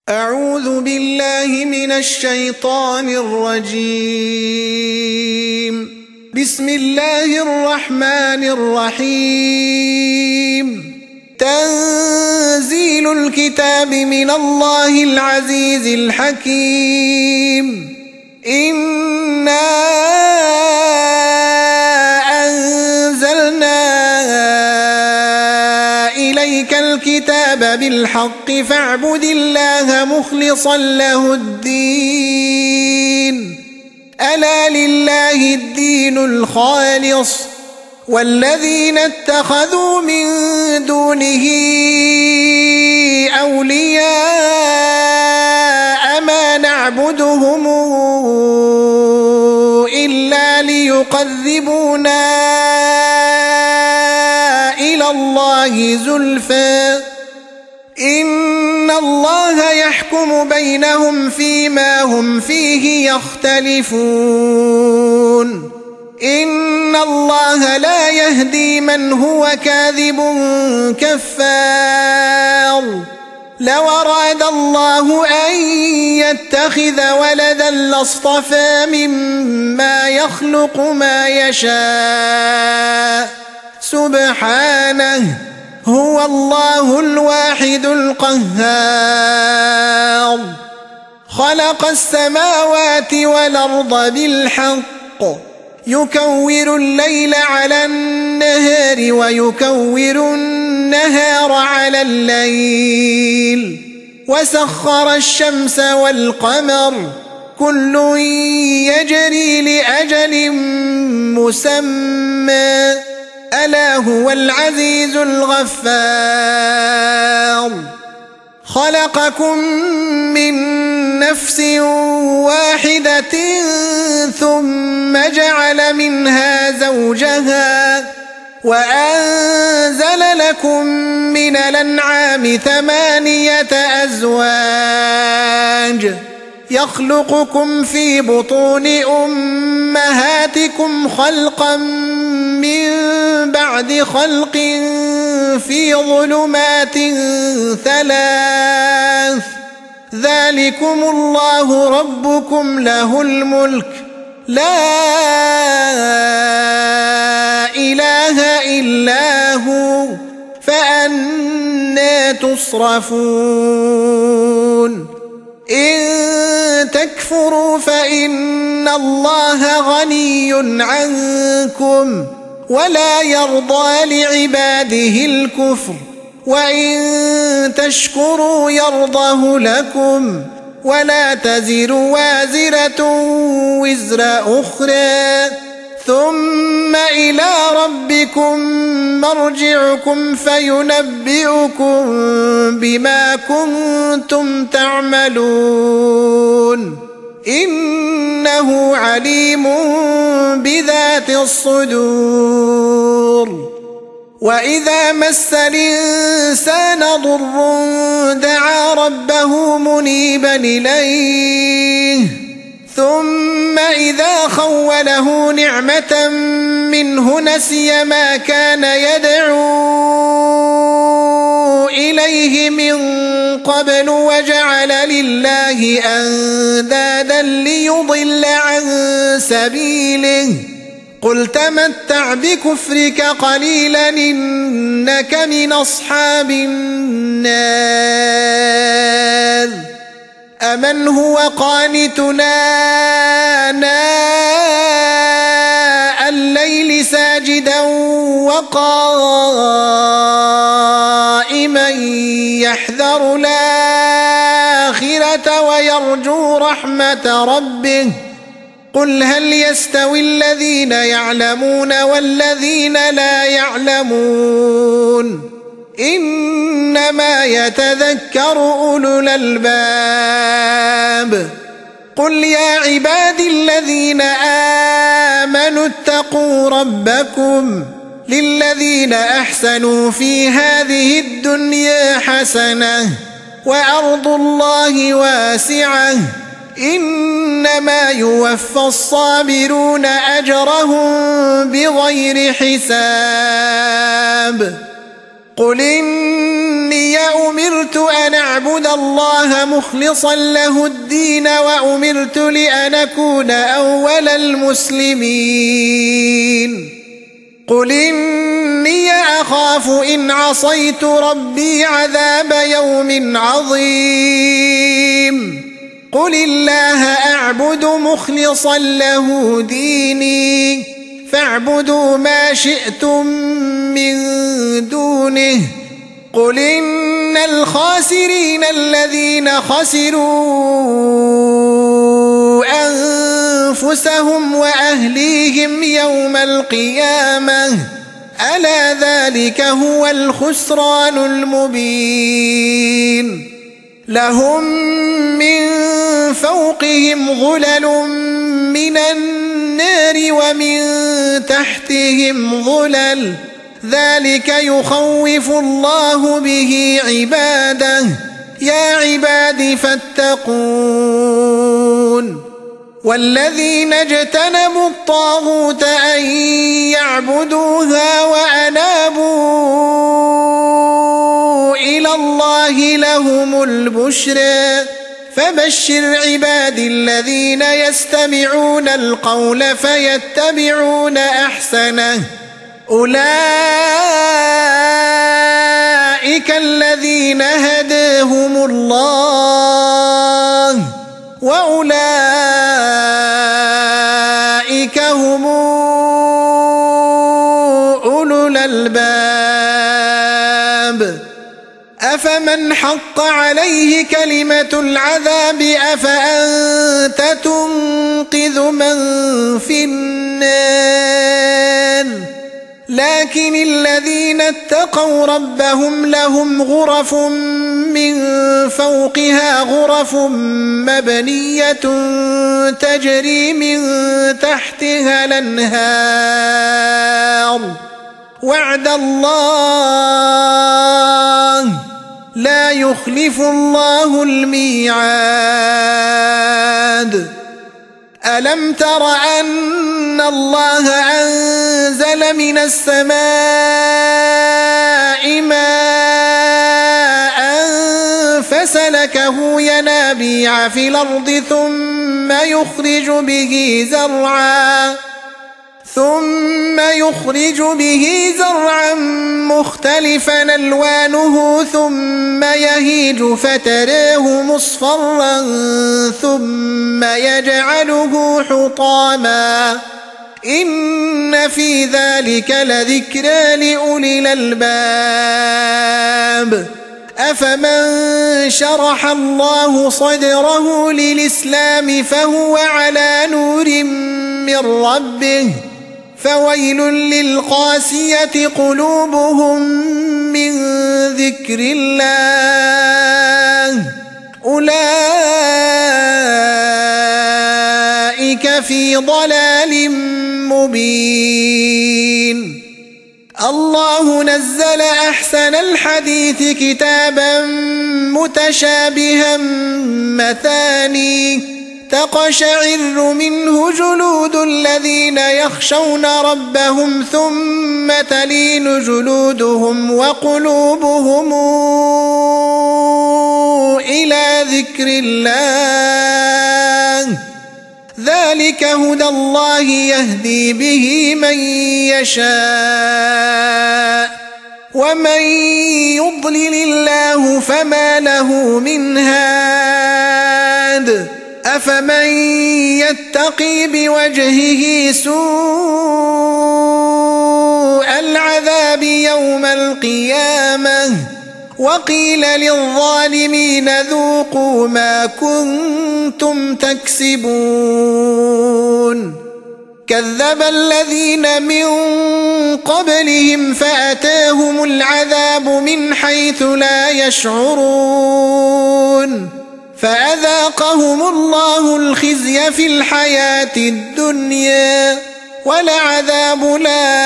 أعوذ بالله من الشيطان الرجيم. بسم الله الرحمن الرحيم. تنزيل الكتاب من الله العزيز الحكيم. إنا أنزلنا إليك الكتاب بالحق فاعبد الله مخلصا له الدين. ألا لله الدين الخالص والذين اتخذوا من دونه أولياء ما نعبدهم إلا ليقربونا إلى الله زلفى إن الله يحكم بينهم فيما هم فيه يختلفون. إن الله لا يهدي من هو كاذب كفار. لو أراد الله أن يتخذ ولدا لاصطفى مما يخلق ما يشاء سبحانه هو الله الواحد القهار. خلق السماوات والأرض بالحق يكور الليل على النهار ويكور النهار على الليل وسخر الشمس والقمر كل يجري لأجل مسمى ألا هو العزيز الغفار. خلقكم من نفس واحدة ثم جعل منها زوجها وأنزل لكم من الأنعام 8 أزواج يخلقكم في بطون أمهاتكم خلقا من بعد خلق في ظلمات 3 ذلكم الله ربكم له الملك لا إله إلا هو فأنى تصرفون. إن تكفروا فإن الله غني عنكم ولا يرضى لعباده الكفر وإن تشكروا يرضه لكم ولا تزر وازرة وزر أخرى ثم إلى ربكم مرجعكم فينبئكم بما كنتم تعملون إنه عليم بذات الصدور. وإذا مس الإنسان ضر دعا ربه منيبا إليه ثم إذا خوله نعمة منه نسي ما كان يدعو إليه من قبل وجعل لله أندادا ليضل عن سبيله قل تمتع بكفرك قليلا إنك من أصحاب النار. أمن هو قانتنا آناء الليل ساجدا وقائما يحذر الآخرة ويرجو رحمة ربه قل هل يستوي الذين يعلمون والذين لا يعلمون إنما يتذكر أولو الألباب. قل يا عبادي الذين آمنوا اتقوا ربكم للذين أحسنوا في هذه الدنيا حسنة وأرض الله واسعة إنما يوفى الصابرون أجرهم بغير حساب. قل إني أمرت أن أعبد الله مخلصا له الدين وأمرت لأن أكون أول المسلمين قل إني أخاف إن عصيت ربي عذاب يوم عظيم قل الله أعبد مخلصا له ديني فاعبدوا ما شئتم من دونه قل إن الخاسرين الذين خسروا أنفسهم وأهليهم يوم القيامة ألا ذلك هو الخسران المبين لهم من فوقهم غلل من النار ومن تحتهم ظلل ذلك يخوف الله به عباده يا عباد فاتقون والذين اجتنبوا الطاغوت أن يعبدوها وأنابوا إلى الله لهم البشرى فبشر عبادي الذين يستمعون القول فيتبعون أحسنه أولئك الذين هداهم الله وأولئك هم أولو الألباب أفمن حق عليه كلمة العذاب أفأنت تنقذ من في النار لكن الذين اتقوا ربهم لهم غرف من فوقها غرف مبنية تجري من تحتها الأنهار وعد الله لا يخلف الله الميعاد ألم تر أن الله أنزل من السماء ماء فسلكه ينابيع في الأرض ثم يخرج به زرعا مختلفا ألوانه ثم يهيج فتراه مصفرا ثم يجعله حطاما إن في ذلك لذكرى لأولي الألباب أفمن شرح الله صدره للإسلام فهو على نور من ربه فويل للقاسية قلوبهم من ذكر الله أولئك في ضلال مبين الله نزل أحسن الحديث كتابا متشابها مثاني تقشعر منه جلود الذين يخشون ربهم ثم تلين جلودهم وقلوبهم إلى ذكر الله ذلك هدى الله يهدي به من يشاء ومن يضلل الله فما له من هاد أفمن يتقي بوجهه سوء العذاب يوم القيامة وقيل للظالمين ذوقوا ما كنتم تكسبون كذب الذين من قبلهم فأتاهم العذاب من حيث لا يشعرون فأذاقهم الله الخزي في الحياة الدنيا ولعذاب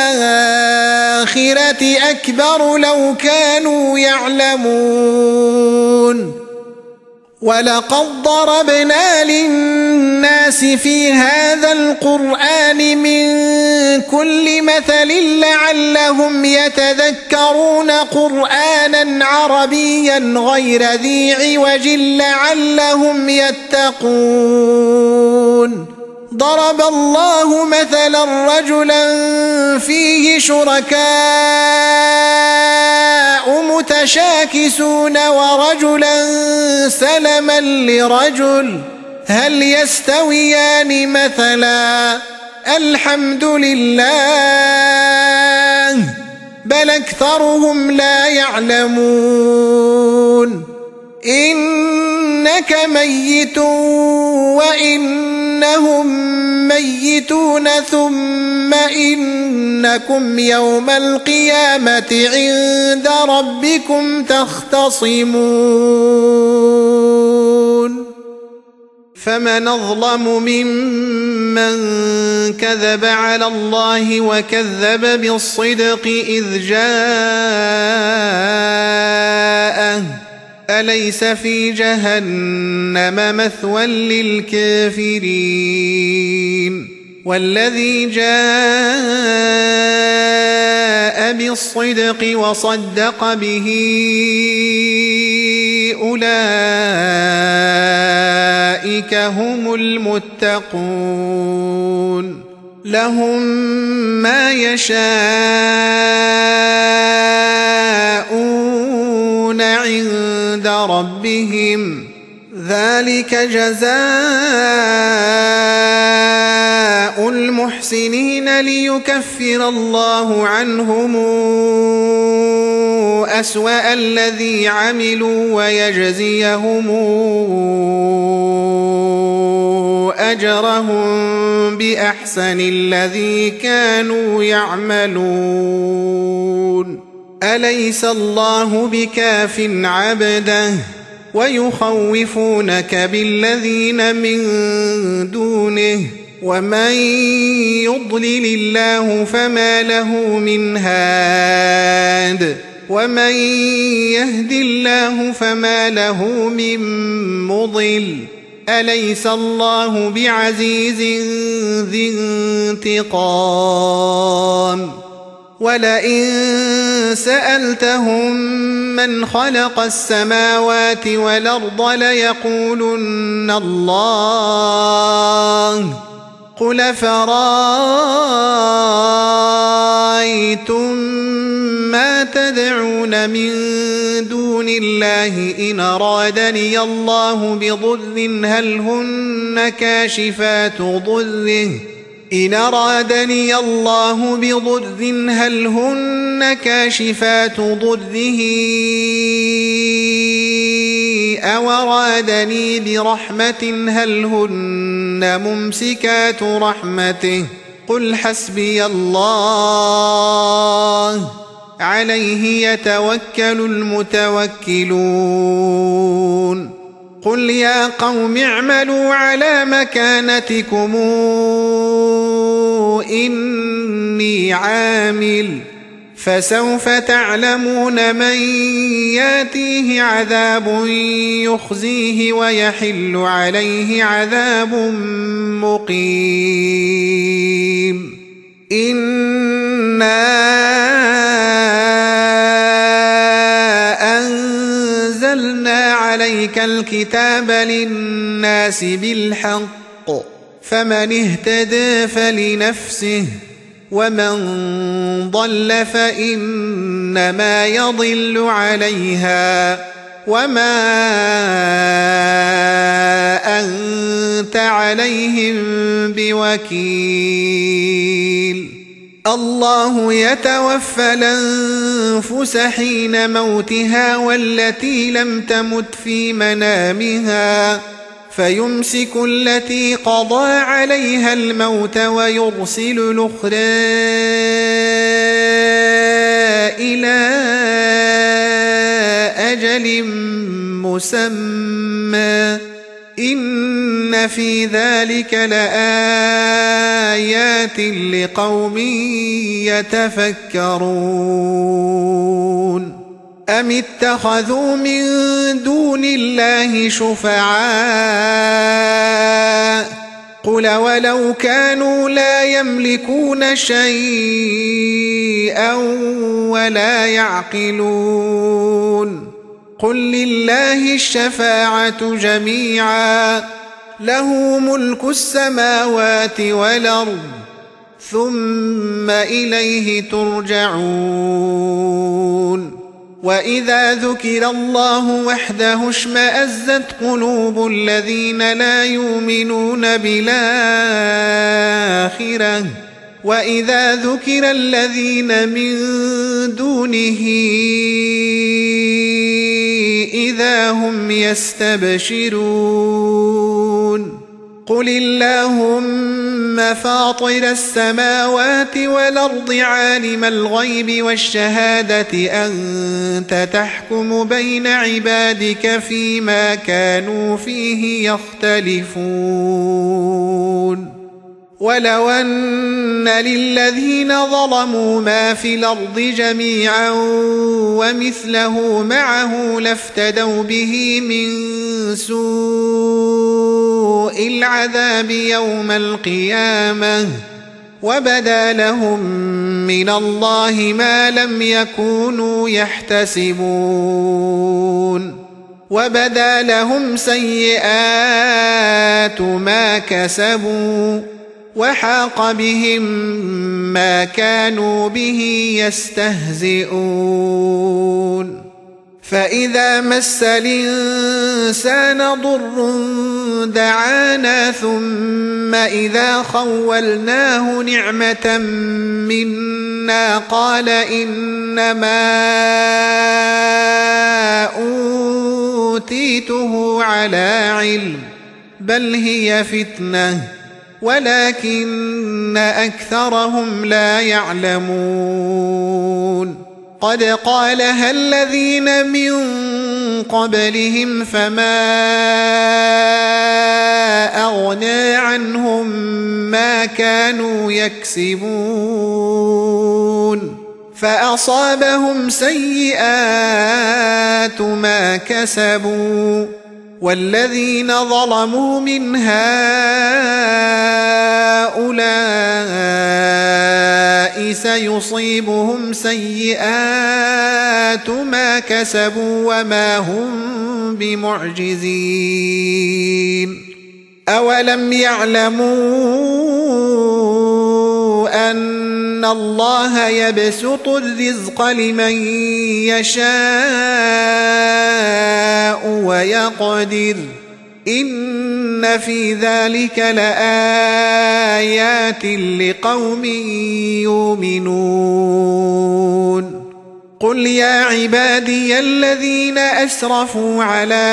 الآخرة أكبر لو كانوا يعلمون ولقد ضربنا للناس في هذا القرآن من كل مثل لعلهم يتذكرون قرآنا عربيا غير ذي عوج لعلهم يتقون ضرب الله مثلا رجلا فيه شركاء متشاكسون ورجلا سلما لرجل هل يستويان مثلا الحمد لله بل أكثرهم لا يعلمون إنك ميت وإنهم ميتون ثم إنكم يوم القيامة عند ربكم تختصمون فمن أظلم ممن كذب على الله وكذب بالصدق إذ جاءه أليس في جهنم مثوى للكافرين والذي جاء بالصدق وصدق به أولئك هم المتقون لهم ما يشاءون عند ربهم ذلك جزاء المحسنين ليكفر الله عنهم أسوأ الذي عملوا ويجزيهم أجرهم بأحسن الذي كانوا يعملون أليس الله بكاف عبده ويخوفونك بالذين من دونه ومن يضلل الله فما له من هاد ومن يهد الله فما له من مضل أليس الله بعزيز ذي انتقام ولئن سألتهم من خلق السماوات والأرض ليقولن الله قل فرأيتم ما تدعون من دون الله إن أرادني الله بضر هل هن كاشفات ضره أو أرادني برحمة هل هن ممسكات رحمته قل حسبي الله عليه يتوكل المتوكلون قل يا قوم اعملوا على مكانتكم إني عامل فسوف تعلمون من ياتيه عذاب يخزيه ويحل عليه عذاب مقيم إنا أنزلنا عليك الكتاب للناس بالحق فمن اهتدى فلنفسه ومن ضل فإنما يضل عليها وما أنت عليهم بوكيل الله يتوفى الأنفس حين موتها والتي لم تمت في منامها فيمسك التي قضى عليها الموت ويرسل الأخرى إلى أجل مسمى إن في ذلك لآيات لقوم يتفكرون أم اتخذوا من دون الله شفعاء قل ولو كانوا لا يملكون شيئا ولا يعقلون قل لله الشفاعة جميعا له ملك السماوات والأرض ثم إليه ترجعون وإذا ذكر الله وحده اشمأزت قلوب الذين لا يؤمنون بالآخرة وإذا ذكر الذين من دونه إذا هم يستبشرون قل اللهم فاطر السماوات والأرض عالم الغيب والشهادة أنت تحكم بين عبادك فيما كانوا فيه يختلفون ولو أن للذين ظلموا ما في الأرض جميعا ومثله معه لافتدوا به من سوء العذاب يوم القيامة وبدا لهم من الله ما لم يكونوا يحتسبون وبدا لهم سيئات ما كسبوا وحاق بهم ما كانوا به يستهزئون فإذا مس الإنسان ضر دعانا ثم إذا خولناه نعمة منا قال إنما أوتيته على علم بل هي فتنة ولكن أكثرهم لا يعلمون قد قالها الذين من قبلهم فما أغنى عنهم ما كانوا يكسبون فأصابهم سيئات ما كسبوا والذين ظلموا من هؤلاء سيصيبهم سيئات ما كسبوا وما هم بمعجزين أولم يعلموا أن الله يبسط الرزق لمن يشاء ويقدر إن في ذلك لآيات لقوم يؤمنون قل يا عبادي الذين أسرفوا على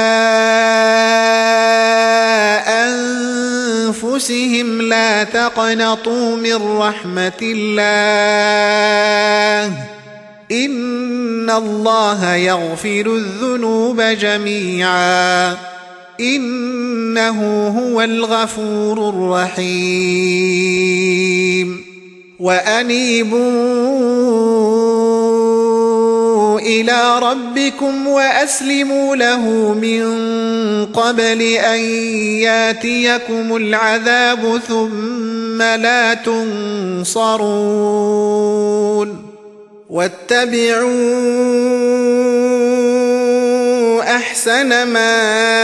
أنفسهم لا تقنطوا من رحمة الله إن الله يغفر الذنوب جميعا إنه هو الغفور الرحيم وأنيبوا إلى ربكم وأسلموا له من قبل أن ياتيكم العذاب ثم لا تنصرون واتبعوا أحسن ما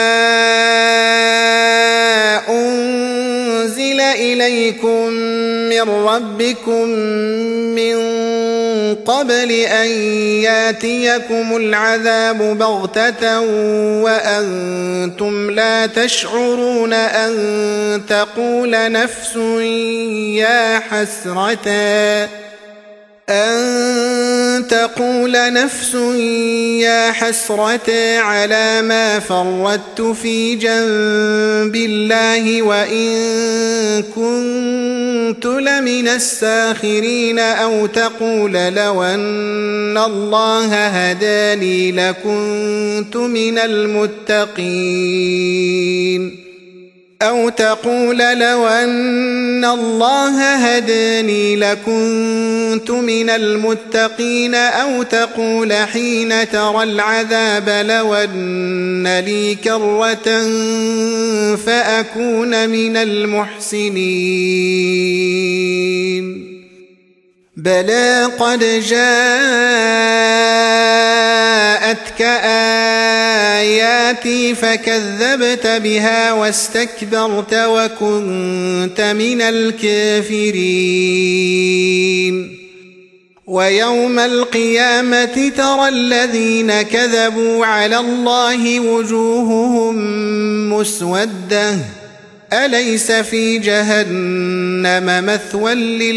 أنزل إليكم من ربكم من قبل أن ياتيكم العذاب بغتة وأنتم لا تشعرون أن تقول نفس يا حسرة على ما فرطت في جنب الله وإن كنت لمن الساخرين أو تقول لو أن الله هداني لكنت من المتقين أو تقول لو أن الله هداني لكنت من المتقين أو تقول حين ترى العذاب لو أن لي كرة فأكون من المحسنين بلى قد جاءتك آياتي فكذبت بها واستكبرت وكنت من الكافرين ويوم القيامة ترى الذين كذبوا على الله وجوههم مسودة أليس في جهنم مثوى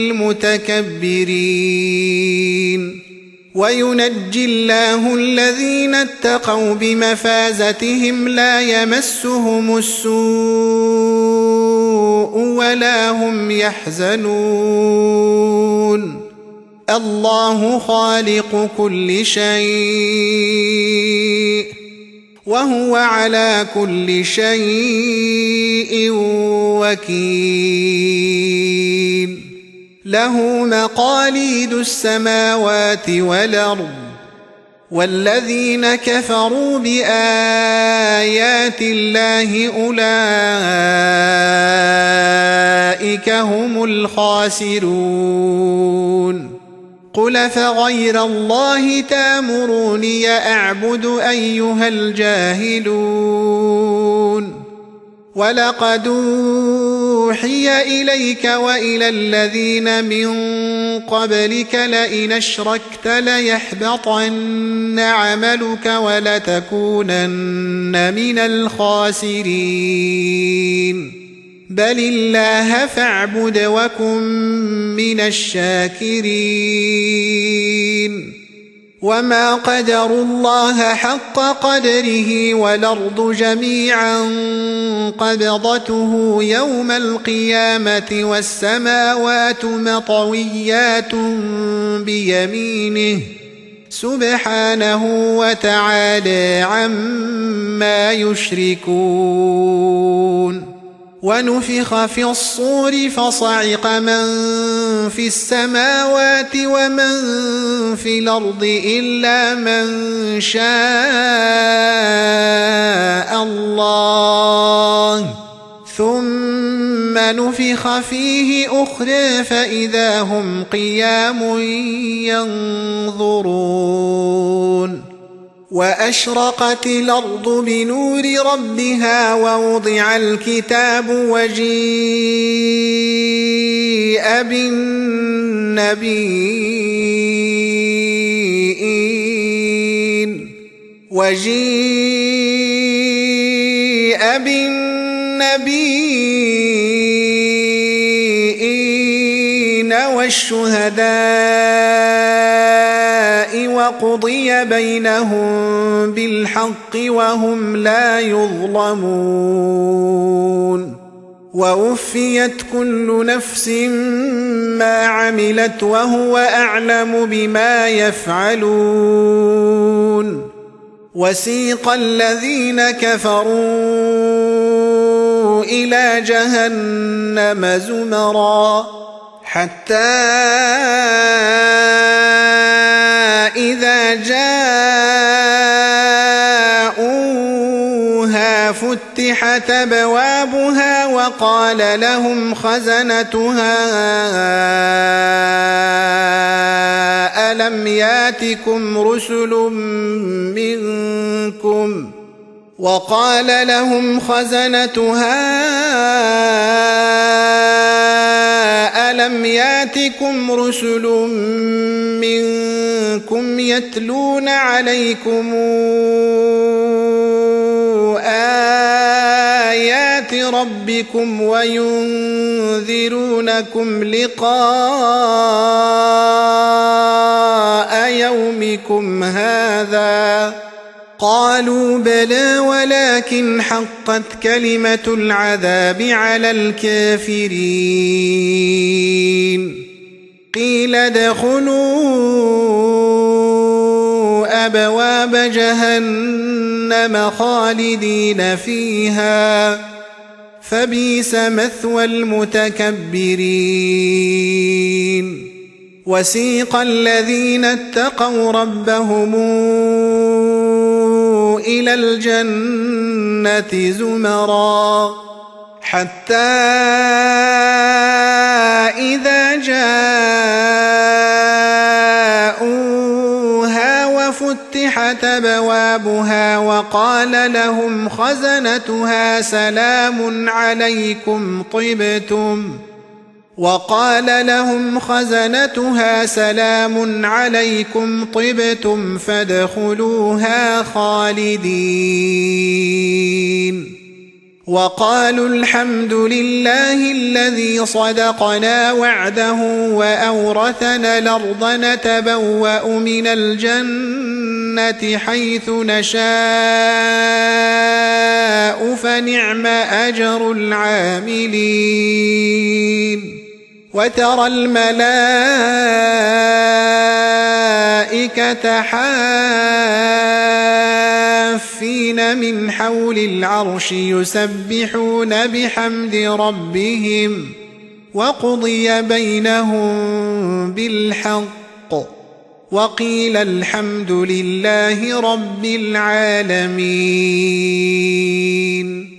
للمتكبرين وينجي الله الذين اتقوا بمفازتهم لا يمسهم السوء ولا هم يحزنون الله خالق كل شيء وهو على كل شيء وكيل له مقاليد السماوات والأرض والذين كفروا بآيات الله أولئك هم الخاسرون قل فغير الله تأمروني أعبد أيها الجاهلون ولقد أوحي إليك وإلى الذين من قبلك لئن أشركت ليحبطن عملك ولتكونن من الخاسرين بل الله فاعبد وكن من الشاكرين وما قدروا الله حق قدره والأرض جميعا قبضته يوم القيامة والسماوات مطويات بيمينه سبحانه وتعالى عما يشركون ونفخ في الصور فصعق من في السماوات ومن في الأرض إلا من شاء الله ثم نفخ فيه أخرى فإذا هم قيام ينظرون وأشرقت الأرض بنور ربها ووضع الكتاب وجيء بالنبيين والشهداء وقضي بينهم بالحق وهم لا يظلمون ووفيت كل نفس ما عملت وهو أعلم بما يفعلون وسيق الذين كفروا إلى جهنم زمرا حتى إذا جاءوها فتحت أبوابها وقال لهم خزنتها ألم ياتكم رسل منكم ألم ياتكم رسل منكم يتلون عليكم آيات ربكم وينذرونكم لقاء يومكم هذا قالوا بلى ولكن حقت كلمة العذاب على الكافرين قيل ادخلوا أبواب جهنم خالدين فيها فبئس مثوى المتكبرين وسيق الذين اتقوا ربهم إلى الجنة زمرا حتى إذا جاءوها وفتحت أبوابها وقال لهم خزنتها سلام عليكم طبتم فادخلوها خالدين وقالوا الحمد لله الذي صدقنا وعده وأورثنا الأرض نتبوأ من الجنة حيث نشاء فنعم أجر العاملين وترى الملائكة حافين من حول العرش يسبحون بحمد ربهم وقضي بينهم بالحق وقيل الحمد لله رب العالمين.